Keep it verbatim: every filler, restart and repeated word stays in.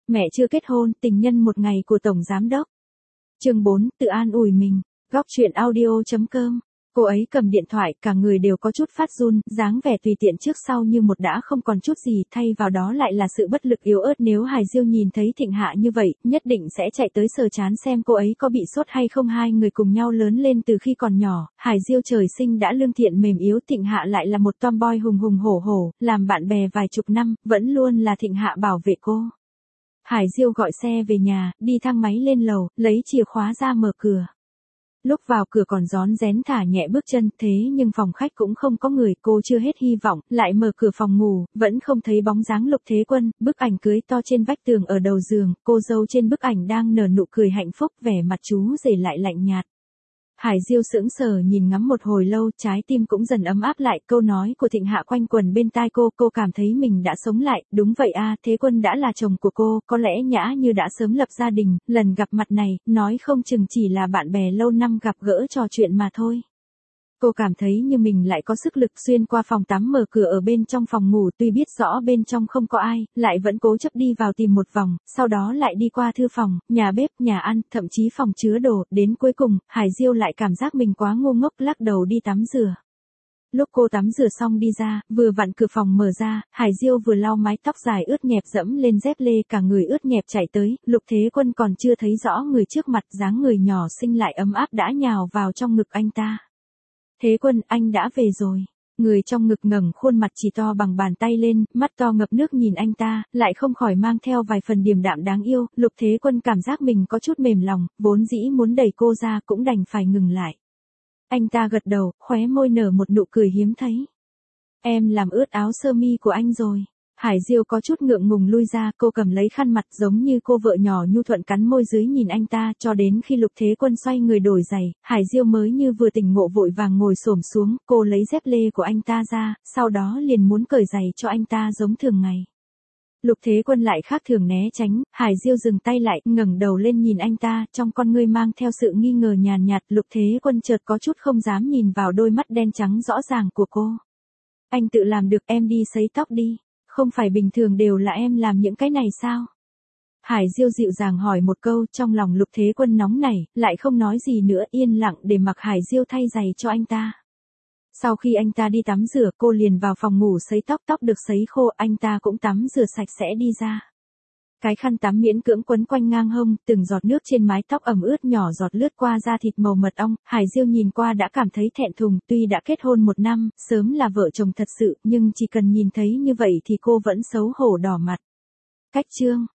mẹ chưa kết hôn, tình nhân một ngày của Tổng Giám Đốc. Chương bốn, tự an ủi mình. Góc truyện audio chấm com. Cô ấy cầm điện thoại, cả người đều có chút phát run, dáng vẻ tùy tiện trước sau như một đã không còn chút gì, thay vào đó lại là sự bất lực yếu ớt. Nếu Hải Diêu nhìn thấy Thịnh Hạ như vậy, nhất định sẽ chạy tới sờ trán xem cô ấy có bị sốt hay không. Hai người cùng nhau lớn lên từ khi còn nhỏ, Hải Diêu trời sinh đã lương thiện mềm yếu, Thịnh Hạ lại là một tomboy hùng hùng hổ hổ, làm bạn bè vài chục năm, vẫn luôn là Thịnh Hạ bảo vệ cô. Hải Diêu gọi xe về nhà, đi thang máy lên lầu, lấy chìa khóa ra mở cửa. Lúc vào cửa còn rón rén thả nhẹ bước chân, thế nhưng phòng khách cũng không có người, cô chưa hết hy vọng, lại mở cửa phòng ngủ, vẫn không thấy bóng dáng Lục Thế Quân. Bức ảnh cưới to trên vách tường ở đầu giường, cô dâu trên bức ảnh đang nở nụ cười hạnh phúc, vẻ mặt chú rể lại lạnh nhạt. Hải Diêu sững sờ nhìn ngắm một hồi lâu, trái tim cũng dần ấm áp lại. Câu nói của Thịnh Hạ quanh quẩn bên tai cô, cô cảm thấy mình đã sống lại. Đúng vậy a, Thế Quân đã là chồng của cô, có lẽ Nhã Như đã sớm lập gia đình, lần gặp mặt này, nói không chừng chỉ là bạn bè lâu năm gặp gỡ trò chuyện mà thôi. Cô cảm thấy như mình lại có sức lực xuyên qua phòng tắm mở cửa ở bên trong phòng ngủ, tuy biết rõ bên trong không có ai, lại vẫn cố chấp đi vào tìm một vòng, sau đó lại đi qua thư phòng, nhà bếp, nhà ăn, thậm chí phòng chứa đồ, đến cuối cùng, Hải Diêu lại cảm giác mình quá ngu ngốc, lắc đầu đi tắm rửa. Lúc cô tắm rửa xong đi ra, vừa vặn cửa phòng mở ra, Hải Diêu vừa lau mái tóc dài ướt nhẹp dẫm lên dép lê, cả người ướt nhẹp chạy tới. Lục Thế Quân còn chưa thấy rõ người trước mặt, dáng người nhỏ xinh lại ấm áp đã nhào vào trong ngực anh ta. Thế Quân, anh đã về rồi. Người trong ngực ngẩng khuôn mặt chỉ to bằng bàn tay lên, mắt to ngập nước nhìn anh ta, lại không khỏi mang theo vài phần điềm đạm đáng yêu. Lục Thế Quân cảm giác mình có chút mềm lòng, vốn dĩ muốn đẩy cô ra cũng đành phải ngừng lại. Anh ta gật đầu, khóe môi nở một nụ cười hiếm thấy. Em làm ướt áo sơ mi của anh rồi. Hải Diêu có chút ngượng ngùng lui ra, cô cầm lấy khăn mặt giống như cô vợ nhỏ nhu thuận cắn môi dưới nhìn anh ta, cho đến khi Lục Thế Quân xoay người đổi giày, Hải Diêu mới như vừa tỉnh ngộ vội vàng ngồi xổm xuống, cô lấy dép lê của anh ta ra, sau đó liền muốn cởi giày cho anh ta giống thường ngày. Lục Thế Quân lại khác thường né tránh, Hải Diêu dừng tay lại, ngẩng đầu lên nhìn anh ta, trong con ngươi mang theo sự nghi ngờ nhàn nhạt. Lục Thế Quân chợt có chút không dám nhìn vào đôi mắt đen trắng rõ ràng của cô. Anh tự làm được, em đi sấy tóc đi. Không phải bình thường đều là em làm những cái này sao? Hải Diêu dịu dàng hỏi một câu, trong lòng Lục Thế Quân nóng nảy, lại không nói gì nữa, yên lặng để mặc Hải Diêu thay giày cho anh ta. Sau khi anh ta đi tắm rửa, cô liền vào phòng ngủ sấy tóc, tóc được sấy khô, anh ta cũng tắm rửa sạch sẽ đi ra. Cái khăn tắm miễn cưỡng quấn quanh ngang hông, từng giọt nước trên mái tóc ẩm ướt nhỏ giọt lướt qua da thịt màu mật ong. Hải Diêu nhìn qua đã cảm thấy thẹn thùng, tuy đã kết hôn một năm, sớm là vợ chồng thật sự, nhưng chỉ cần nhìn thấy như vậy thì cô vẫn xấu hổ đỏ mặt. Cách chương